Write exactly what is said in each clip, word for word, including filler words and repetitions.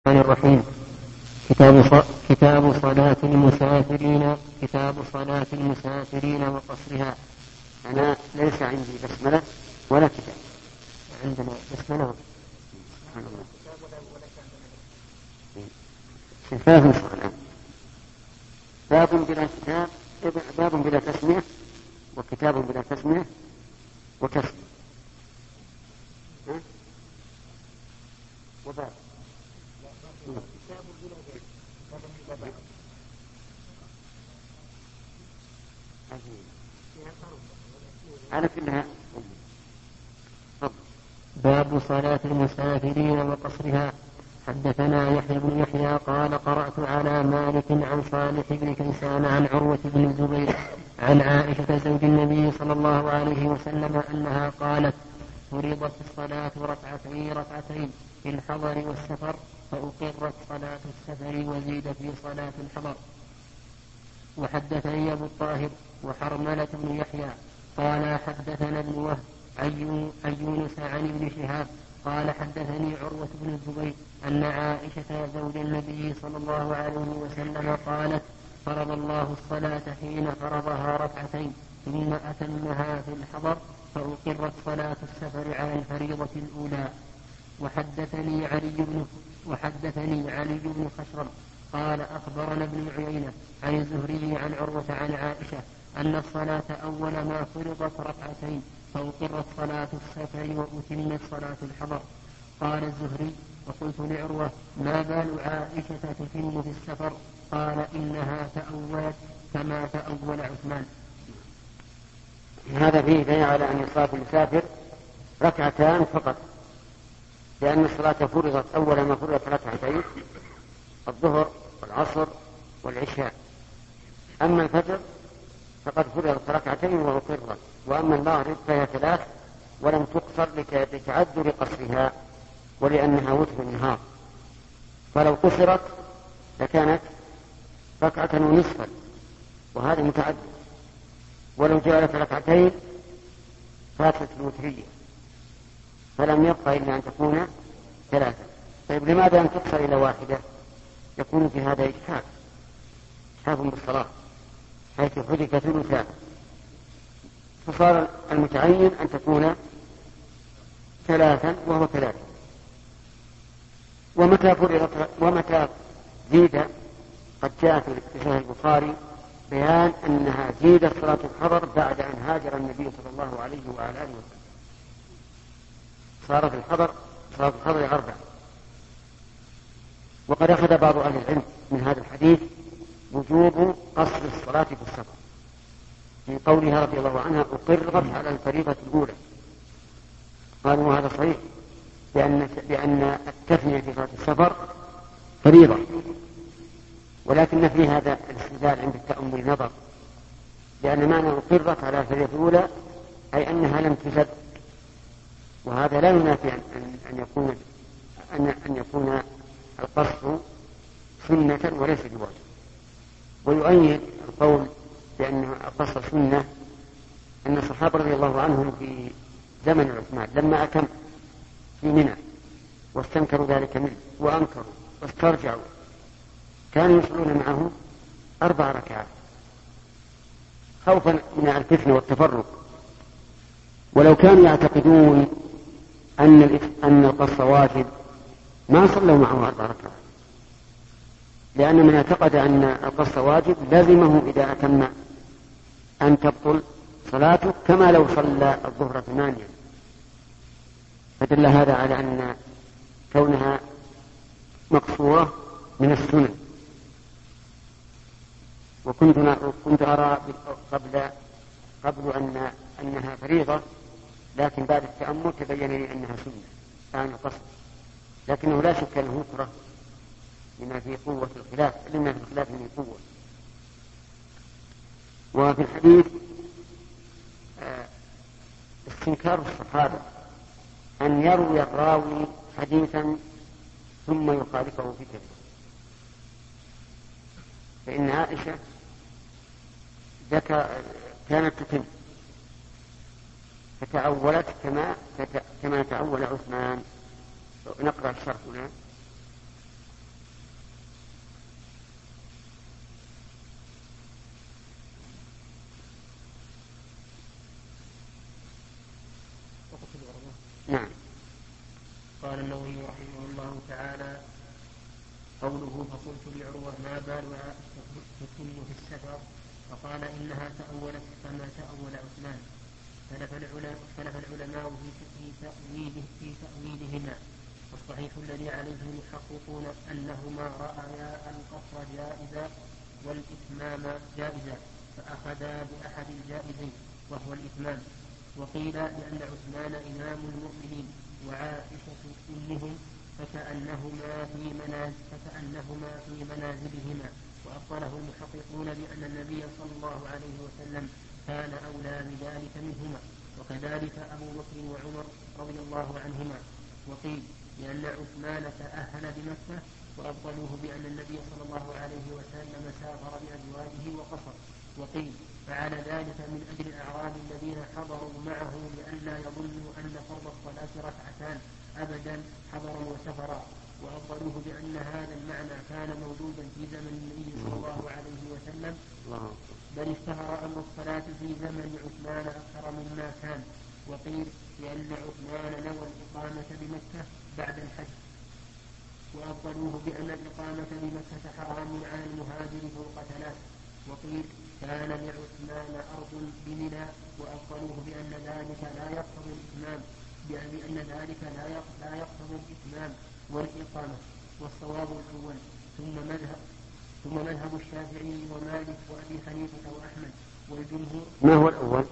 الرحمن الرحيم. كتاب ص... كتاب صلاة المسافرين كتاب صلاة المسافرين وقصرها. أنا ليس عندي بسملة ولا كتاب. عندنا بسملة. سبحان الله. شفاف الآن. باب بلا كتاب، باب بلا تسمية، وكتاب بلا تسمية، وكسر. وباب على كلها. باب صلاة المسافرين وقصرها. حدثنا يحيى بن يحيى قال قرأت على مالك عن صالح بن كيسان عن عروة بن الزبير عن عائشة زوج النبي صلى الله عليه وسلم أنها قالت: فرضت الصلاة ركعتين ركعتين في الحضر والسفر، فأقرت صلاة السفر وزيد في صلاة الحضر. وحدثني أبو الطاهر وحرملة بن يحيى قال حدثنا ابن وهب عن يونس عن ابن شهاب قال حدثني عروة بن الزبير أن عائشة زوج النبي صلى الله عليه وسلم قالت: فرض الله الصلاة حين فرضها ركعتين ثم أتمها في الحضر، فأقرت صلاة السفر على الفريضة الأولى. وحدثني علي بن وحدثني علي بن خشرم قال أخبرنا ابن عيينة عن الزهري عن عروة عن عائشة أن الصلاة أول ما فرضت ركعتين، فأقرت صلاة السفر وأتمت صلاة الحضر. قال الزهري: وقلت لعروة: ما بال عائشة تتم في السفر؟ قال: إنها تأولت كما تأول عثمان. هذا فيه دليل على أن صلاة المسافر ركعتان فقط، لأن الصلاة فرضت أول ما فرضت ركعتين: الظهر والعصر والعشاء. أما الفجر فقد فرضت ركعتين وأقرت، وأما المغرب فهي ثلاث ولم تقصر لتعذر قصرها ولأنها وتر النهار، فلو قصرت لكانت ركعة ونصفا، وهذا متعذر. ولو جعلت ركعتين فاتت الوترية، فلم يبقى إلا أن تكون ثلاثة. طيب لماذا لم تقصر إلى واحدة؟ يكون في هذا إجحاف إجحاف بالصلاة، حيث حذف ثلثان، فصار المتعين أن تكون ثلاثا وهو ثلاثة. ومتى فرضت ومتى زيد قد جاء في صحيح البخاري بيان أنها زيدت صلاة الحضر بعد أن هاجر النبي صلى الله عليه وعلى آله وسلم، صارت الحضر صلاة الحضر أربع. وقد أخذ بعض أهل العلم من هذا الحديث وجوب قصر الصلاة في السفر، في قولها رضي الله عنها: أقرت على الفريضة الأولى. قالوا هذا صحيح، بأن بأن التثنية في صلاة السفر فريضة، ولكن في هذا الاستدلال عند التأمل نظر، لأن معنى أقرت على الفريضة الأولى أي أنها لم تزد، وهذا لا ينافي أن أن يكون أن أن يكون القصر سنة وليس بواجب. ويؤيد القول بأن القصر سنة أن الصحابة رضي الله عنهم في زمن عثمان لما أتم في منى واستنكروا ذلك منه وأنكروا واسترجعوا، كانوا يصلون معه أربع ركعات خوفا من الفتنة والتفرق. ولو كانوا يعتقدون أن أن القصر واجب ما صلوا معه أربع ركعات، لأن من اعتقد أن القصر واجب لازمه إذا أتم أن تبطل صلاته كما لو صلى الظهر ثمانيا. فدل هذا على أن كونها مقصورة من السنن. وكنت كنت أرى قبل قبل أن أنها فريضة، لكن بعد التأمل تبين لي أنها سنة كان قصر، لكنه لا شك أنه يكره لما في قوة الخلاف، لما في الخلاف من قوة. وفي الحديث استنكار الصحابة أن يروي الراوي حديثا ثم يخالفه في كذبه، فإن عائشة كانت تتم فتعولت كما كما تعول عثمان. نقرأ الشرح هنا. نعم. قال النووي رحمه الله تعالى: قوله فقلت لعروة ما بال عائشة تكن في السفر؟ فقال إنها تأولت كما تأول عثمان. اختلف العلماء في تأويله في تأويلهما، والصحيح الذي عليه المحققون أنهما رأيا القصر جائزا والإتمام جائزا، فأخذا بأحد الجائزين وهو الإتمام. وقيل لأن عثمان إمام المؤمنين وعائشة أمهم فكأنهما في منازل فكأنهما في منازلهما، وأبطله المحققون بأن النبي صلى الله عليه وسلم كان أولى بذلك منهما، وكذلك أبو بكر وعمر رضي الله عنهما. وقيل لأن عثمان تأهل بمكة، وأبطلوه بأن النبي صلى الله عليه وسلم سافر بأزواجه وقصر. وقيل فعل ذلك من أجل الأعراب الذين حضروا معه لئلا يظنوا أن فرض الصلاة ركعتان أبدا حضرا وسفرا، وأبطلوه بأن هذا المعنى كان موجودا في زمن النبي صلى الله عليه وسلم، بل اشتهر أمر الصلاة في زمن عثمان أكثر مما كان. وقيل لأن عثمان نوى الإقامة بمكة بعد الحج، وأبطلوه بأن الإقامة بمكة حرام على المهاجر فوق ثلاث. وقيل كان لعثمان أرض بمنى، وأبطلوه بأن ذلك لا يقتضي الإتمام بأن ذلك لا يقتضي الإتمام والإقامة. والصواب الأول. ثم مذهب ثم مذهب الشافعي ومالك وأبي حنيفة وأحمد والجمهور. ما هو الأول؟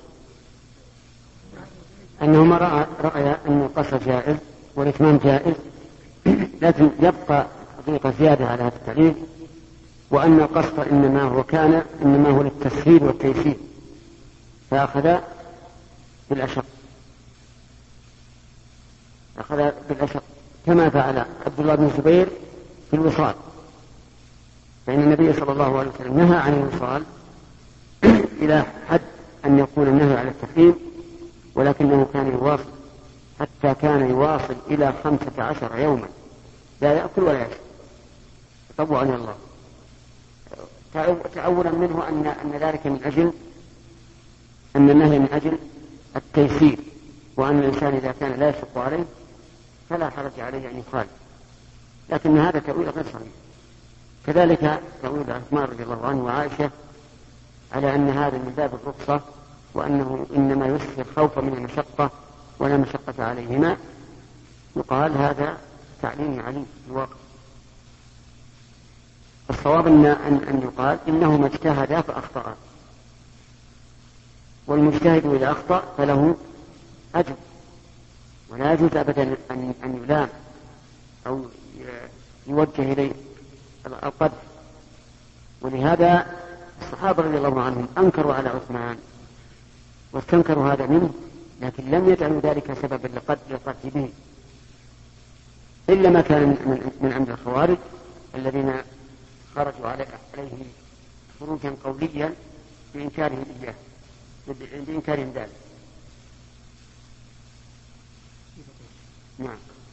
أنهما رأى, رأى أن القصر جائز والإتمام جائز، لكن يبقى حقيقة زيادة على هذا التعليل، وأن القصر إنما هو كان إنما هو للتسهيل والتيسير، فأخذ بالأشق أخذ بالأشق كما فعل عبد الله بن الزبير في الوصال، فإن النبي صلى الله عليه وسلم نهى عن الوصال إلى حد أن يكون النهي على التحريم، ولكنه كان يواصل حتى كان يواصل إلى خمسة عشر يوما لا يأكل ولا يشرب طبعا الله، تأولا منه أن أن ذلك من أجل أن النهي من أجل التيسير، وأن الإنسان إذا كان لا يشق عليه فلا حرج عليه أن يخالف، لكن هذا تأويل غير صحيح. كذلك تأويل عثمان رضي الله عنه وعائشة على أن هذا من باب الرخصة، وأنه إنما يسهر خوفا من المشقة ولا مشقة عليهما، يقال هذا تعليم عليم في الواقع. الصواب أن, أن يقال إنهما اجتهدا فأخطأا، والمجتهد إذا أخطأ فله أجر، ولا يجوز أبدا أن, أن يلام أو يوجه إليه القدر. ولهذا الصحابة رضي الله عنهم أنكروا على عثمان واستنكروا هذا منه، لكن لم يجعلوا ذلك سببا للقتل به، إلا ما كان من عند الخوارج الذين خرجوا عليه خروجا قوليا بإنكارهم إياه بإنكارهم ذلك. نعم.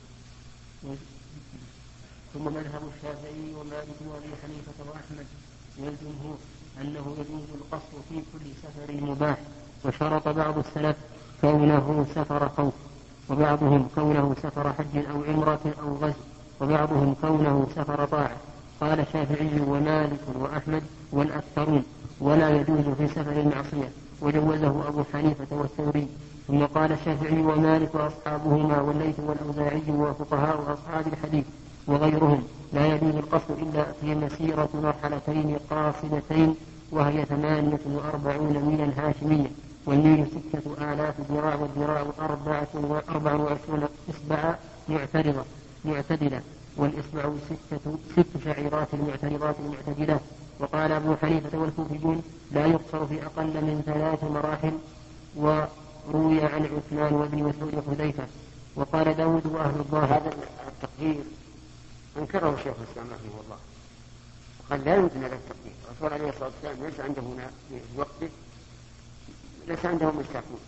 ثم مذهب الشافعي ومالك وأبي حنيفة وأحمد والجمهور أنه يجوز القصر في كل سفر مباح، وشرط بعض السلف كونه سفر خوف، وبعضهم كونه سفر حج أو عمرة أو غزو، وبعضهم كونه سفر طاعة. قال الشافعي ومالك وأحمد والأكثرون ولا يجوز في سفر المعصية، وجوزه أبو حنيفة والثوري. ثم قال الشافعي ومالك وأصحابهما والليث والأوزاعي وفقهاء أصحاب الحديث وغيرهم لا يجوز القصر إلا في مسيرة مرحلتين قاصدتين، وهي ثمانية وأربعون ميلا هاشمية، والميل ستة آلاف ذراع، والذراع أربعة وأربع وعشرون إصبع معترضة معتدلة، والإصبع ستة ست شعيرات المعترضات المعتدلات. وقال أبو حنيفة والكوفيون لا يقصر في أقل من ثلاث مراحل، وروي عن عثمان وابن مسعود وحذيفة. وقال داود وأهل الظاهر. هذا التقدير أنكره شيخ الإسلام رحمه الله، وقال لا يمكن هذا التقدير. الرسول عليه الصلاة والسلام ليس عنده هنا في وقته ليس عنده مشتاقون.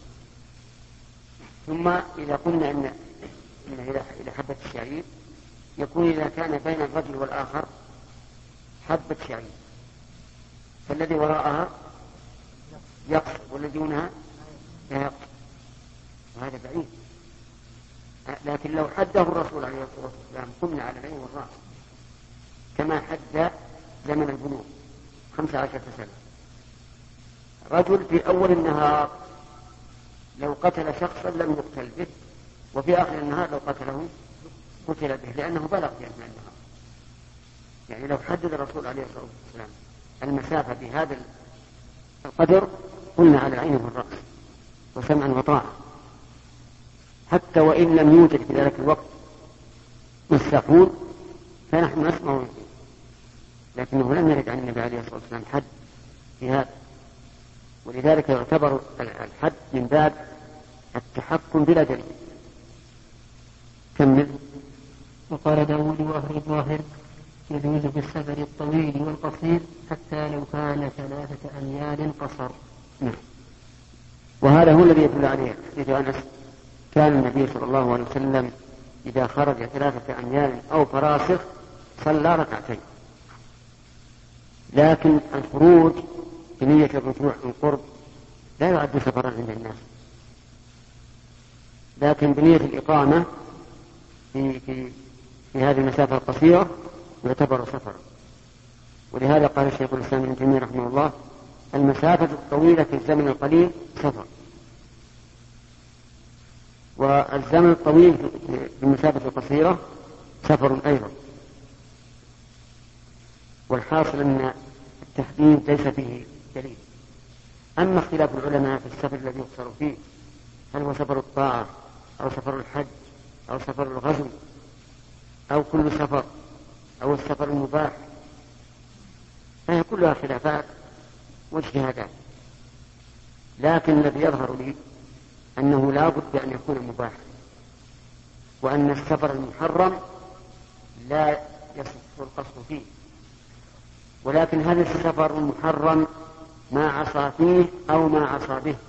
ثم إذا قلنا إن إلى حبة الشعير يكون إذا كان بين الرجل والآخر حبة شعير، فالذي وراءها يقصر والذي دونها لا يقصر، وهذا بعيد. لكن لو حده الرسول عليه الصلاة والسلام قمنا على العين والرأس كما حد زمن البلوغ خمس عشرة سنة. رجل في أول النهار لو قتل شخصا لم يقتل به، وفي آخر النهار لو قتله قتل به، لأنه بلغ في أثناء النهار. يعني لو حدد الرسول عليه الصلاة والسلام المسافة بهذا القدر قلنا على العين والرأس وسمعا وطاعة، حتى وإن لم يوجد في ذلك الوقت مساحون فنحن نسمع ونطيع، لكنه لم يرد عن النبي عليه الصلاة والسلام حد في هذا، ولذلك يعتبر الحد من باب التحكم بلا دليل. كمل. وقال داود وأهل الظاهر يجوز في السفر الطويل والقصير حتى لو كان ثلاثة أميال قصر. نعم. وهذا هو الذي يدل عليه حديث أنس كان النبي صلى الله عليه وسلم إذا خرج ثلاثة أميال أو فراسخ صلى ركعتين، لكن الخروج بنية الرجوع من قرب لا يعد سفرا عند الناس، لكن بنية الإقامة في, في, في هذه المسافة القصيرة يعتبر سفرا. ولهذا قال الشيخ الإسلام ابن تيمية رحمه الله المسافة الطويلة في الزمن القليل سفر، والزمن الطويل في المسافة القصيرة سفر أيضا. والحاصل أن التحديد ليس فيه دليل. أما اختلاف العلماء في السفر الذي يقصر فيه هل هو سفر الطاعة أو سفر الحج أو سفر الغزو أو كل سفر أو السفر المباح، فهي كلها خلافات واجتهادات، لكن الذي يظهر لي أنه لا بد أن يكون مباحا، وأن السفر المحرم لا يصح القصد فيه، ولكن هل السفر المحرم ما عصى فيه أو ما عصى به؟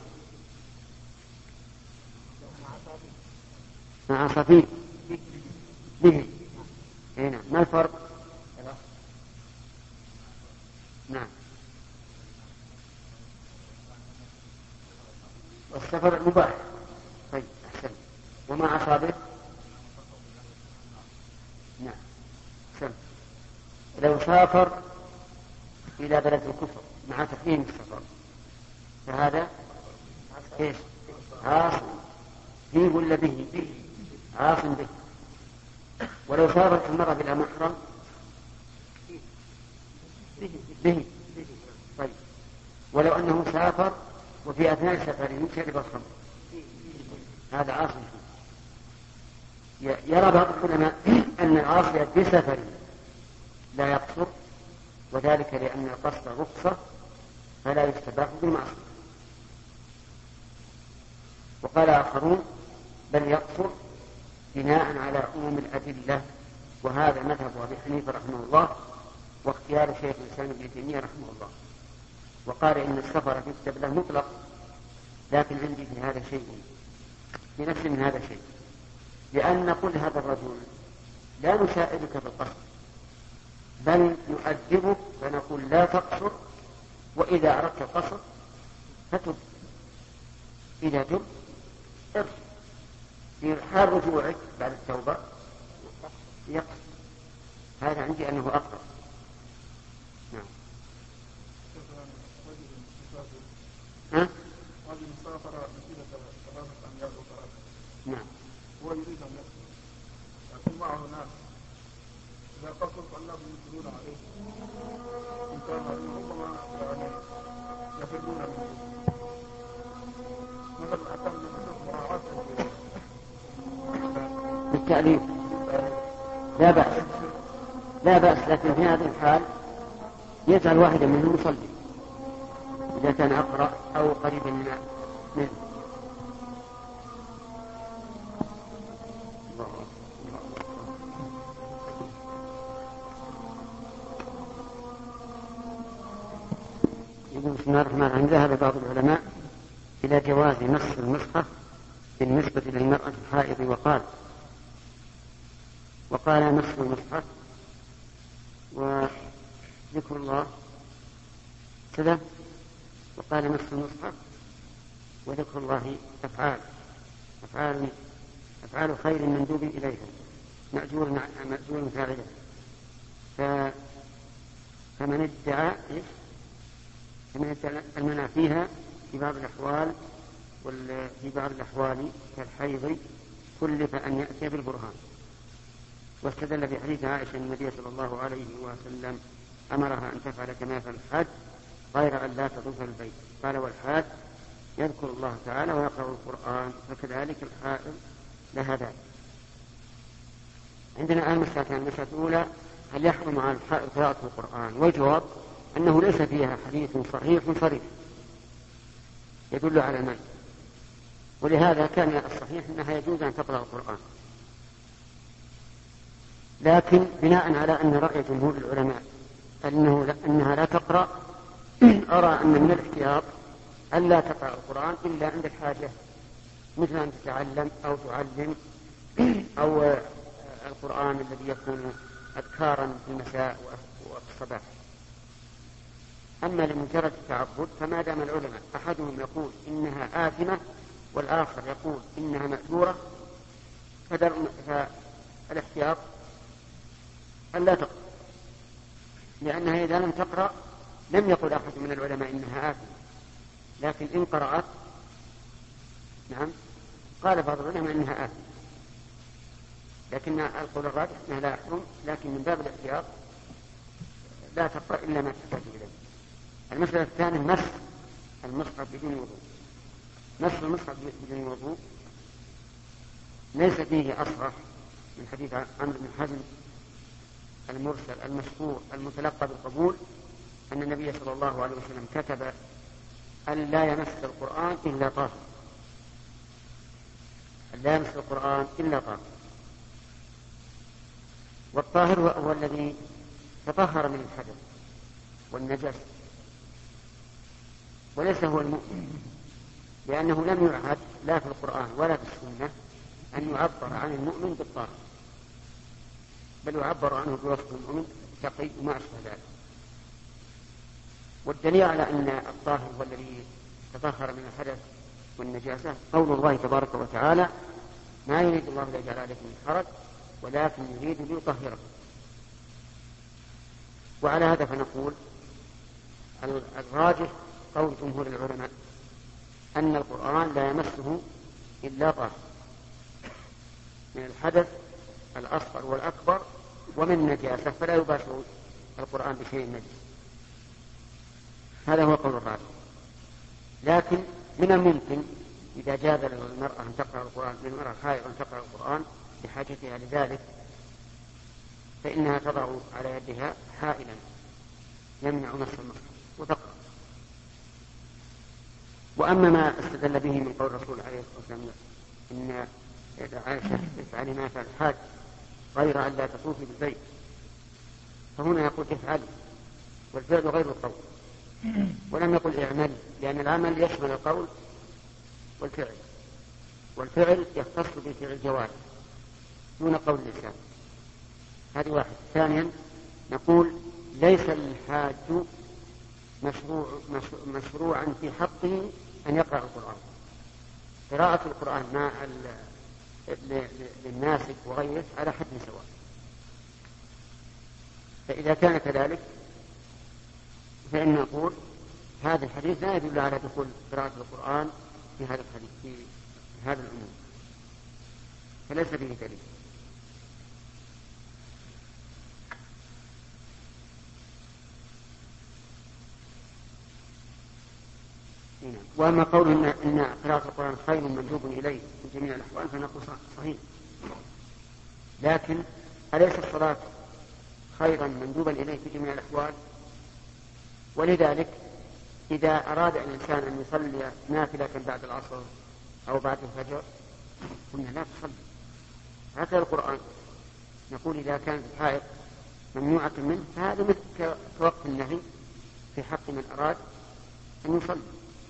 ما عصى فيه به. هنا ما الفرق؟ نعم. والسفر المباح. طيب أحسن. وما عصى به؟ نعم أحسن. لو سافر إلى بلد الكفر مع تحريم السفر فهذا إيش؟ عاصم فيه ولا به؟ عاصم به. ولو سافرت المرأة بلا محرم به. طيب ولو أنه سافر وفي أثناء سفره شرب الخمر هذا عاصم فيه. يرى بعض العلماء أن العاصي بسفره لا يقصر، وذلك لأن القصد رخصة فلا يستباح بالمعصية. وقال آخرون بل يقصر بناء على عموم الأدلة، وهذا مذهب أبي حنيفة رحمه الله واختيار شيخ الإسلام ابن تيمية رحمه الله. وقال إن السفر يكتب له مطلق، لكن عندي في هذا شيء في نفس من هذا شيء، لأن نقول هذا الرجل لا نساعدك في القصد بل نؤدبك فنقول لا تقصر، وإذا أردت القصر فتب، إذا تب ارجع في حال رجوعك بعد التوبة يقصر. هذا عندي أنه أقرب. نعم. ها؟ نعم. هو يريد أن يقصر لكن معه ناس إذا قصر فالناس ينزلون عليه إن كان ربما يعني يفرون منه مثلا أتم من مراعاة بالتأليف لا بأس لا بأس لكن في هذه الحال يجعل واحدا منهم يصلي إذا كان أقرأ أو قريبا منه. بسم الله الرحمن الرحيم. ذهب بعض العلماء إلى جواز نص المصحف بالنسبة للمرأة الحائض وقال وقال نص المصحف وذكر الله كذا، وقال نص المصحف وذكر الله أفعال أفعال أفعال خير مندوب إليها مأجور مأجور فاعله. فمن ادعى فمن ادعى المنع فيها في بعض الأحوال وفي بعض الأحوال كالحيض كلف أن يأتي بالبرهان. واستدل بحديث عائشة النبي صلى الله عليه وسلم أمرها أن تفعل كما يفعل الحاج غير أن لا تطوف البيت. قال والحاج يذكر الله تعالى ويقرأ القرآن فكذلك الحائض لها ذلك. عندنا الآن مسألتان. المسألة الأولى هل يحرم على الحائض قراءة القرآن؟ والجواب أنه ليس فيها حديث صحيح صريح يدل على المنع، ولهذا كان الصحيح أنها يجوز أن تقرأ القرآن. لكن بناء على أن رأي جمهور العلماء أنه أنها لا تقرأ، أرى أن من الاحتياط أن لا تقرأ القرآن إلا عند الحاجة، مثل أن تتعلم أو تعلم أو القرآن الذي يكون أذكارا في المساء وفي الصباح. أما لمجرد التعبد فما دام العلماء أحدهم يقول إنها آثمة والآخر يقول إنها مأجورة فالاحتياط أن لا تقرأ، لأنها إذا لم تقرأ لم يقل أحد من العلماء إنها آثمة، لكن إن قرأت نعم قال بعض العلماء إنها آثمة، لكن القول الراجح أنها لا يحرم، لكن من باب الاحتياط لا تقرأ إلا ما تحتاج إليه. المسألة الثانية مس المصحف بدون وضوء. مس المصحف بدون وضوء ليس فيه أصرح من حديث عمرو بن حزم المرسل المشهور المتلقى بالقبول أن النبي صلى الله عليه وسلم كتب أن لا يمس القرآن إلا طاهر، أن لا يمس القرآن إلا طاهر. والطاهر هو الذي تطهر من الحدث والنجاسة، وليس هو المؤمن، لأنه لم يعهد لا في القرآن ولا في السنة أن يعبر عن المؤمن بالطاهر، بل يعبر عنه بوصف المؤمن تقي وما أشبه ذلك. والدليل على أن الطاهر هو الذي تطهر من الحدث والنجاسة قول الله تبارك وتعالى ما يريد الله ليجعل عليكم من حرج ولكن يريد ليطهركم. وعلى هذا فنقول الراجح قول جمهور العلماء أن القرآن لا يمسه إلا طاهر من الحدث الأصغر والأكبر ومن النجاسة، فلا يباشر القرآن بشيء نجس. هذا هو قول الراجح. لكن من الممكن إذا جاز للمرأة أن تقرأ القرآن للمرأة الحائض أن تقرأ القرآن بحاجتها لذلك فإنها تضع على يدها حائلا يمنع مس المصحف وتقرأ. وأما ما استدل به من قول الرسول عليه الصلاة والسلام إن عائشة افعلي ما يفعل الحاج غير أن لا تطوفي بالبيت، فهنا يقول افعلي والفعل غير القول، ولم يقل اعملي، لأن العمل يشمل القول والفعل، والفعل يختص بفعل الجوارح دون قول اللسان. هذه واحد. ثانيا نقول ليس الحاج مشروع مشروعا في حقه أن يقرأ القرآن. قراءة القرآن مع للناسك وغيره على حد سواء. فإذا كان كذلك فإن نقول هذا الحديث لا يدل على دخول قراءة القرآن في هذا الحديث في هذا العموم، فليس به دليل. وأما قول إن, إن قراءة القرآن خير مندوب إليه في جميع الأحوال فنقول صحيح، لكن أليس الصلاة خيرا مندوبا إليه في جميع الأحوال؟ ولذلك إذا أراد الإنسان أن يصلي نافلة بعد العصر أو بعد الفجر قلنا لا تصلي. هكذا القرآن نقول إذا كانت الحائض ممنوعة منه فهذا مثل كوقت النهي في حق من أراد أن يصلي.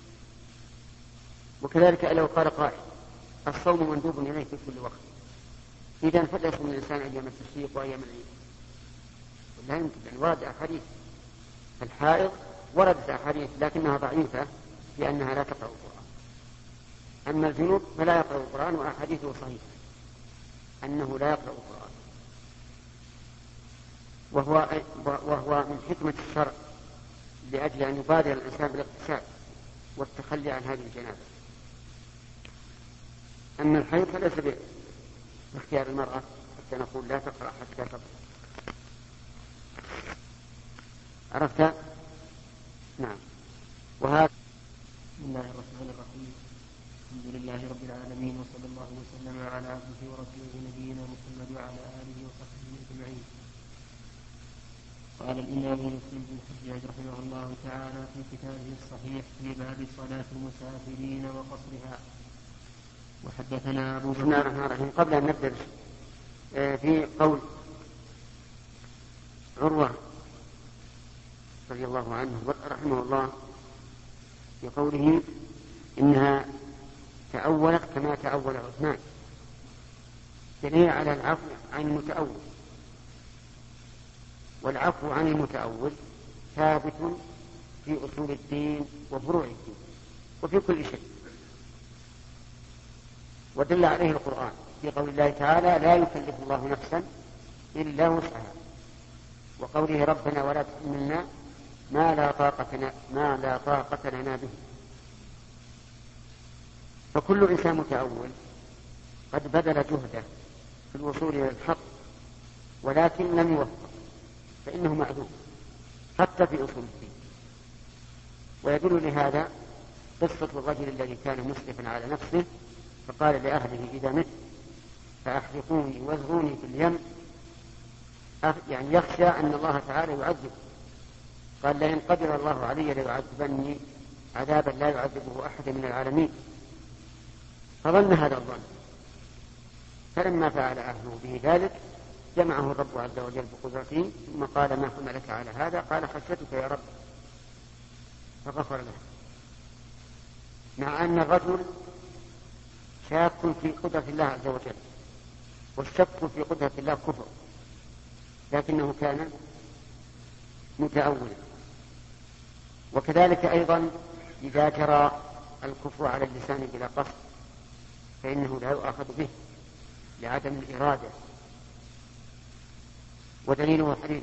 وكذلك لو قال قائل الصوم مندوب إليه في كل وقت، إذا فليصوم الإنسان أيام التشريق وأيام العيد. لا يمكن أن ورد أحاديث الحائض وردت أحاديث لكنها ضعيفة لأنها لا تقرأ القرآن. أما الجنوب فلا يقرأ القرآن وأحاديثه صحيحة. أنه لا يقرأ القرآن، وهو, وهو من حكمة الشرع لأجل أن يبادر الإنسان بالاغتسال والتخلي عن هذه الجنابة. أما الحيض فليس باختيار المرأة حتى نقول لا تقرأ حتى تطهر. عرفت؟ نعم. وهذا بسم الله الرحمن الرحيم. الحمد لله رب العالمين، وصلى الله وسلم على عبده ورسوله نبينا محمد وعلى آله وصحبه أجمعين. قال الإمام مسلم بن الحجاج رحمه الله تعالى في كتابه الصحيح في باب صلاة المسافرين وقصرها. وحدثنا أبو بسم الله الرحمن الرحيم. قبل أن نبدأ في قول عروة رضي الله عنه رحمه الله في قوله إنها تأولت كما تأول عثمان، دليل على العفو عن المتأول، والعفو عن المتأول ثابت في أصول الدين وفروع الدين وفي كل شيء، ودل عليه القرآن في قول الله تعالى لا يكلف الله نفسا إلا وسعها، وقوله ربنا ولا تحملنا ما لا طاقة ما لا طاقة لنا به. فكل إنسان متأول قد بذل جهده في الوصول إلى الحق ولكن لم يوفق، فإنه معذور حتى في أصول الدين. ويدل لهذا قصة الرجل الذي كان مسرفا على نفسه فقال لأهله إذا مت فأحرقوني وازروني في اليم، يعني يخشى أن الله تعالى يعذب. قال لئن قدر الله علي ليعذبني عذابا لا يعذبه أحد من العالمين، فظن هذا الظن، فلما فعل أهله به ذلك جمعه الرب عز وجل بقدرته ثم قال ما حملك على هذا؟ قال خشيتك يا رب، فغفر له. مع أن الرجل شاك في قدرة الله عز وجل، والشك في قدرة الله كفر، لكنه كان متأولا. وكذلك أيضا إذا جرى الكفر على اللسان بلا قصد فإنه لا يؤاخذ به لعدم الإرادة. ودليله حديث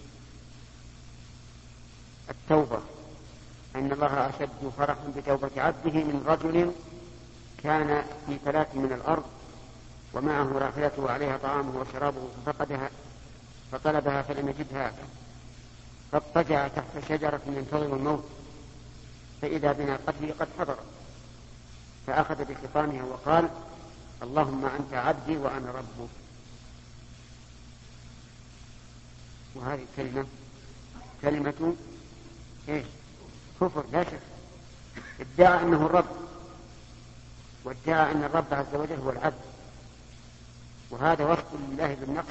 التوبة أن الله أشد فرحا بتوبة عبده من رجل كان في فلاة من الأرض ومعه راحلته عليها طعامه وشرابه ففقدها فطلبها فلم يجدها، فاضطجع تحت شجرة ينتظر الموت فإذا بناقته قد حضر، فأخذ بخطامها وقال اللهم أنت عبدي وأنا ربك. وهذه الكلمة كلمة إيش؟ كفر لا شك. ادعى أنه الرب، وادعى أن الرب عز وجل هو العبد، وهذا وصف لله بالنقص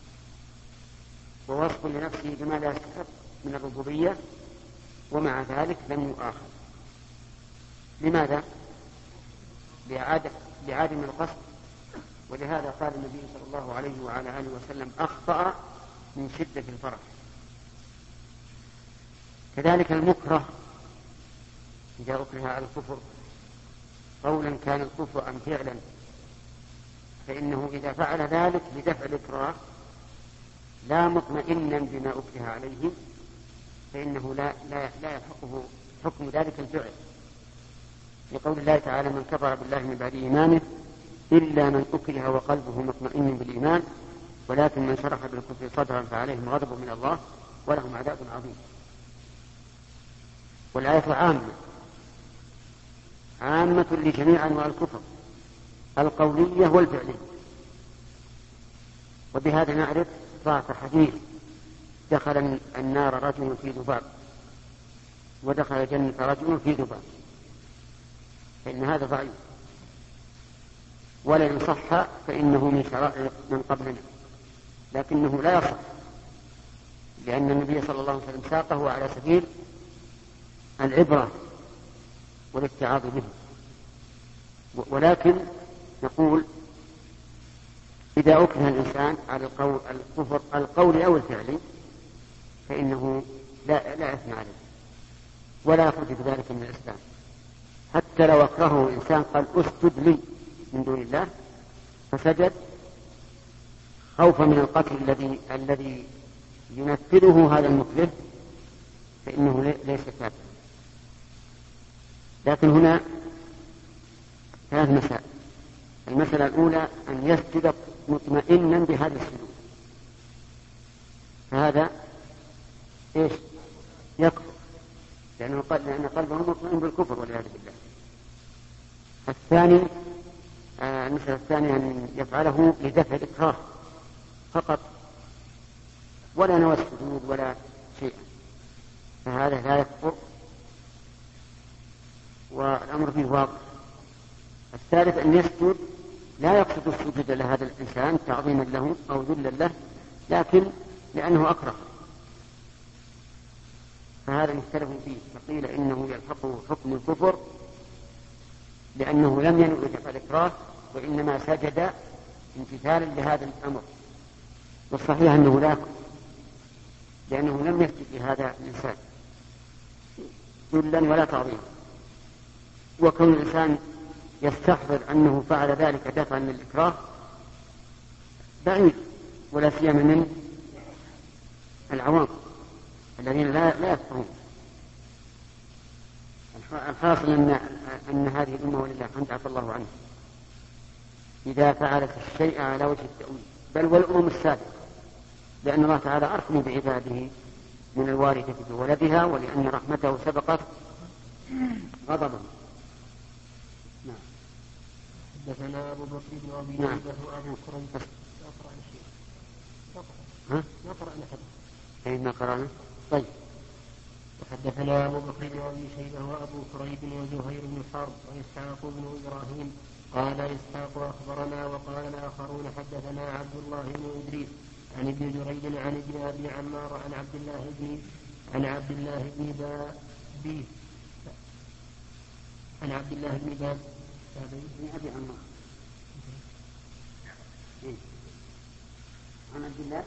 ووصف لنفسه بما لا يستحق من الربوبية، ومع ذلك لم يؤاخذ. لماذا؟ لعدم القصد. ولهذا قال النبي صلى الله عليه وعلى آله وسلم أخطأ من شدة الفرح. كذلك المكره إذا أكره على الكفر قولا كان الكفر أم فعلا، فإنه إذا فعل ذلك بدفع الإكراه لا مطمئنا بما أكره عليه فإنه لا, لا, لا يحقه حكم ذلك الفعل، لقول الله تعالى من كفر بالله من بعد إيمانه إلا من أكره وقلبه مطمئن بالإيمان ولكن من شرح بالكفر صدرا فعليهم غضب من الله ولهم عذاب عظيم. والآية عامة عامة لجميع أنواع الكفر القولية والفعلية. وبهذا نعرف ضعف حديث دخل النار رجل في ذباب ودخل الجنة رجل في ذباب، فإن هذا ضعيف، ولا يصح فإنه من شرائع من قبلنا، لكنه لا يصح لأن النبي صلى الله عليه وسلم ساقه على سبيل العبرة والاتعاظ به. ولكن نقول إذا أكره الإنسان على القول الكفر القول أو الفعلي فإنه لا, لا إثم عليه ولا يخرج بذلك من الإسلام، حتى لو أكرهه إنسان قال أسجد لي من دون الله فسجد خوفا من القتل الذي الذي ينفذه هذا المكره فإنه ليس كافرا. لكن هنا ثلاث مسائل. المسألة الأولى أن يسجد مطمئنا بهذا السجود، فهذا إيش؟ يكفر، لأنه لأن قلبه مطمئن بالكفر والعياذ بالله. الثاني آه المسألة الثانية أن يفعله لدفع الإكراه فقط ولا نوى السجود ولا شيء، فهذا لا يكفر والأمر فيه واضح. الثالث أن يسجد لا يقصد السجود لهذا الإنسان تعظيما له أو ذلا له، لكن لأنه أكره، فهذا مختلف فيه. فقيل إنه يلحقه حكم الكفر لأنه لم ينوي دفع الإكراه وإنما سجد امتثالا لهذا الأمر، والصحيح أنه لا يكفر لأنه لم يسجد لهذا الإنسان ذلا ولا تعظيما. وكون الإنسان يستحضر أنه فعل ذلك دفعا للإكراه بعيد، ولا سيما من العوام الذين لا لا يفقهون. الحاصل أن أن هذه الأمة ولله الحمد عفى الله عنه إذا فعلت الشيء على وجه التأويل، بل والأمم السابقة، لأن الله تعالى أرحم بعباده من الوارثة بولدها، ولأن رحمته سبقت غضبه. نعم. حدثنا أبو بكر بن أبي نعم. وأبو كريب. أقرأ شيء. ها؟ نقرأ نحن. أي ما قرأنا. طيب. وحدثنا أبو بكر بن أبي شيبة وأبو كريب وزهير بن حرب وإسحاق بن إبراهيم. قال إسحاق أخبرنا، وقال الآخرون حدثنا عبد الله بن إدريس عن ابن جريج عن ابن أبي عمار عن عبد الله بن عن عبد الله بن بابي عن عبد الله بن باب بن أبي عمار عن عبد الله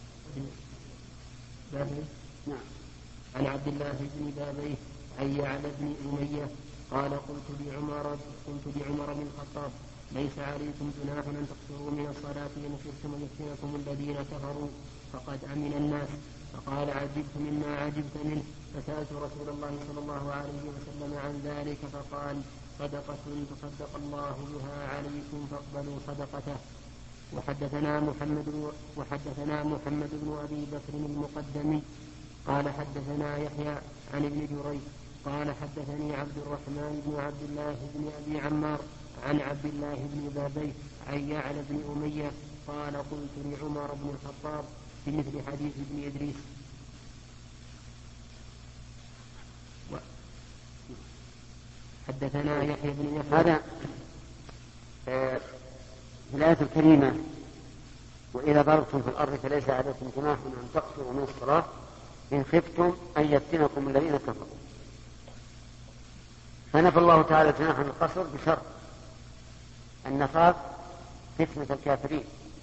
بابي نعم عن عبد الله بن بابيه عن يعلى بن أمية قال قلت لعمر قلت لعمر بن الخطاب ليس عليكم جناح أن تقصروا من الصلاة إن خفتم أن يفتنكم الذين كفروا فقد أمن الناس. فقال عجبت مما عجبت منه، فسألت رسول الله صلى الله عليه وسلم عن ذلك فقال صدقة تصدق الله بها عليكم فاقبلوا صدقته. وحدثنا محمد وحدثنا محمد بن أبي بكر المقدمي قال حدثنا يحيى عن ابن جريج قال حدثني عبد الرحمن بن عبد الله بن أبي عمار عن عبد الله بن بابيه عن يعلى بن أمية قال قلت لعمر بن الخطاب في مثل حديث ابن إدريس. حدثنا يحيى بن يحيى. هذا آه الآية الكريمة وإذا ضربتم في الأرض فليس عليكم جناح أن تقصروا من الصلاة إن خفتم أن يفتنكم الذين كفروا. فنفى الله تعالى جناح القصر بشرط أن نخاف فتنة الكافرين.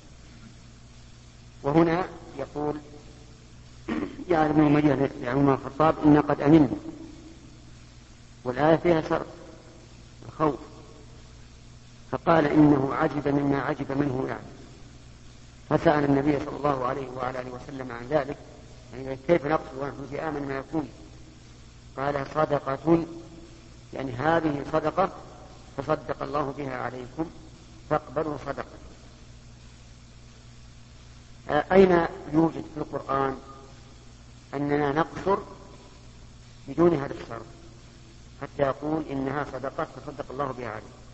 وهنا يقول يا ابن أمية لعمر الخطاب إن قد أمنا، والآية فيها شرط الخوف، فقال إنه عجب مما عجب منه يعني، فسأل النبي صلى الله عليه وعلى آله وسلم عن ذلك، يعني كيف نقصر ونحن في آمن ما يكون؟ قال صدقة، يعني هذه صدقة تصدق الله بها عليكم فاقبلوا صدقة. أين يوجد في القرآن أننا نقصر بدون هذا الشرط حتى يقول إنها صدقة تصدق الله بها عليكم؟